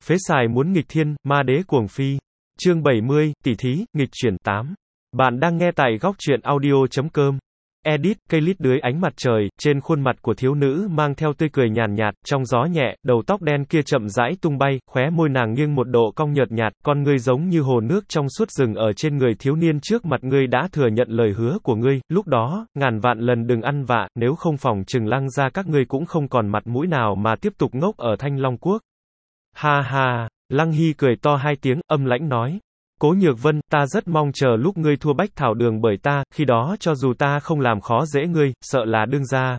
Phế xài muốn nghịch thiên, ma đế cuồng phi. Chương 70, tỷ thí, nghịch chuyển 8. Bạn đang nghe tại góc truyện audio.com. Edit, cây lít dưới ánh mặt trời, trên khuôn mặt của thiếu nữ mang theo tươi cười nhàn nhạt, trong gió nhẹ, đầu tóc đen kia chậm rãi tung bay, khóe môi nàng nghiêng một độ cong nhợt nhạt, con ngươi giống như hồ nước trong suốt rừng ở trên người thiếu niên trước mặt ngươi đã thừa nhận lời hứa của ngươi, lúc đó, ngàn vạn lần đừng ăn vạ, nếu không phòng chừng Lăng gia các ngươi cũng không còn mặt mũi nào mà tiếp tục ngốc ở Thanh Long Quốc. Ha ha, Lăng Hy cười to hai tiếng, âm lãnh nói. Cố Nhược Vân, ta rất mong chờ lúc ngươi thua Bách Thảo Đường bởi ta, khi đó cho dù ta không làm khó dễ ngươi, sợ là đương gia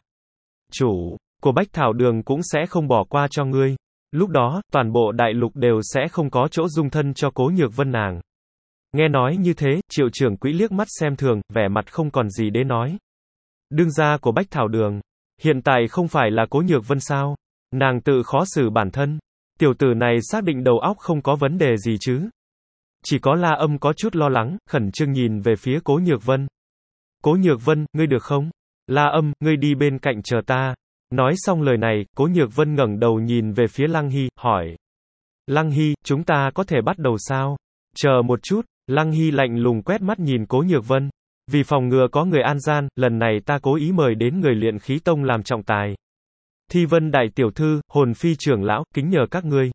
chủ của Bách Thảo Đường cũng sẽ không bỏ qua cho ngươi. Lúc đó, toàn bộ đại lục đều sẽ không có chỗ dung thân cho Cố Nhược Vân nàng. Nghe nói như thế, Triệu trưởng quỹ liếc mắt xem thường, vẻ mặt không còn gì để nói. Đương gia của Bách Thảo Đường, hiện tại không phải là Cố Nhược Vân sao? Nàng tự khó xử bản thân. Tiểu tử này xác định đầu óc không có vấn đề gì chứ? Chỉ có La Âm có chút lo lắng, khẩn trương nhìn về phía Cố Nhược Vân. Cố Nhược Vân, ngươi được không? La Âm, ngươi đi bên cạnh chờ ta. Nói xong lời này, Cố Nhược Vân ngẩng đầu nhìn về phía Lăng Hy, hỏi. Lăng Hy, chúng ta có thể bắt đầu sao? Chờ một chút, Lăng Hy lạnh lùng quét mắt nhìn Cố Nhược Vân. Vì phòng ngừa có người an gian, lần này ta cố ý mời đến người luyện khí tông làm trọng tài. Thi Vân đại tiểu thư, Hồn Phi trưởng lão, kính nhờ các ngươi.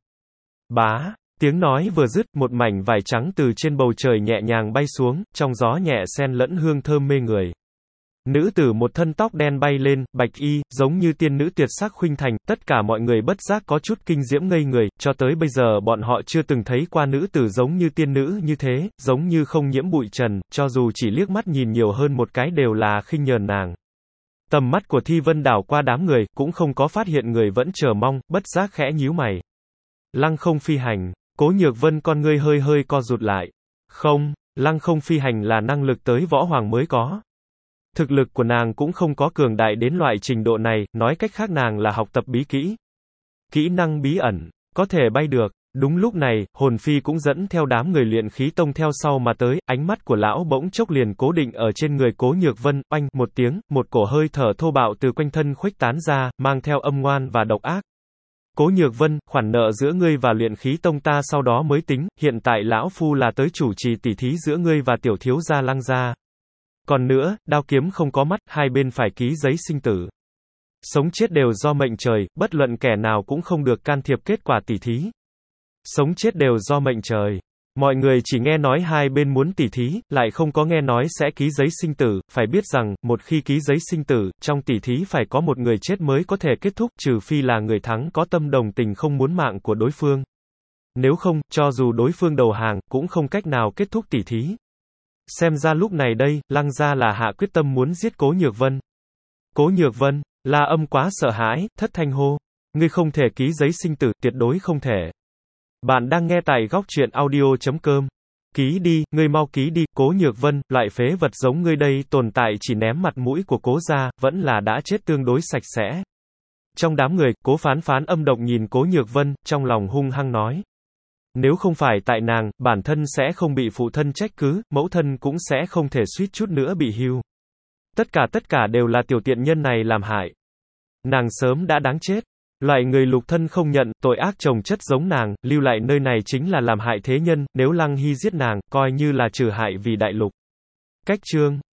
Bá. Tiếng nói vừa dứt, một mảnh vải trắng từ trên bầu trời nhẹ nhàng bay xuống, trong gió nhẹ xen lẫn hương thơm mê người. Nữ tử một thân tóc đen bay lên, bạch y, giống như tiên nữ tuyệt sắc khuynh thành, tất cả mọi người bất giác có chút kinh diễm ngây người, cho tới bây giờ bọn họ chưa từng thấy qua nữ tử giống như tiên nữ như thế, giống như không nhiễm bụi trần, cho dù chỉ liếc mắt nhìn nhiều hơn một cái đều là khinh nhờn nàng. Tầm mắt của Thi Vân đảo qua đám người, cũng không có phát hiện người vẫn chờ mong, bất giác khẽ nhíu mày. Lăng không phi hành. Cố Nhược Vân con ngươi hơi hơi co rụt lại. Không, lăng không phi hành là năng lực tới võ hoàng mới có. Thực lực của nàng cũng không có cường đại đến loại trình độ này, nói cách khác nàng là học tập bí kỹ. Kỹ năng bí ẩn, có thể bay được. Đúng lúc này, Hồn Phi cũng dẫn theo đám người luyện khí tông theo sau mà tới, ánh mắt của lão bỗng chốc liền cố định ở trên người Cố Nhược Vân, oanh, một tiếng, một cổ hơi thở thô bạo từ quanh thân khuếch tán ra, mang theo âm ngoan và độc ác. Cố Nhược Vân, khoản nợ giữa ngươi và luyện khí tông ta sau đó mới tính, hiện tại lão phu là tới chủ trì tỷ thí giữa ngươi và tiểu thiếu gia Lăng gia. Còn nữa, đao kiếm không có mắt, hai bên phải ký giấy sinh tử. Sống chết đều do mệnh trời, bất luận kẻ nào cũng không được can thiệp kết quả tỷ thí. Sống chết đều do mệnh trời. Mọi người chỉ nghe nói hai bên muốn tỉ thí, lại không có nghe nói sẽ ký giấy sinh tử, phải biết rằng, một khi ký giấy sinh tử, trong tỉ thí phải có một người chết mới có thể kết thúc, trừ phi là người thắng có tâm đồng tình không muốn mạng của đối phương. Nếu không, cho dù đối phương đầu hàng, cũng không cách nào kết thúc tỉ thí. Xem ra lúc này đây, Lăng gia là hạ quyết tâm muốn giết Cố Nhược Vân. Cố Nhược Vân, La Âm quá sợ hãi, thất thanh hô. Ngươi không thể ký giấy sinh tử, tuyệt đối không thể. Bạn đang nghe tại góc truyện audio.com. Ký đi, ngươi mau ký đi, Cố Nhược Vân, loại phế vật giống ngươi đây tồn tại chỉ ném mặt mũi của Cố gia, vẫn là đã chết tương đối sạch sẽ. Trong đám người, Cố Phán Phán âm độc nhìn Cố Nhược Vân, trong lòng hung hăng nói. Nếu không phải tại nàng, bản thân sẽ không bị phụ thân trách cứ, mẫu thân cũng sẽ không thể suýt chút nữa bị hưu. Tất cả đều là tiểu tiện nhân này làm hại. Nàng sớm đã đáng chết. Loại người lục thân không nhận, tội ác chồng chất giống nàng, lưu lại nơi này chính là làm hại thế nhân, nếu Lăng Hy giết nàng, coi như là trừ hại vì đại lục. Cách chương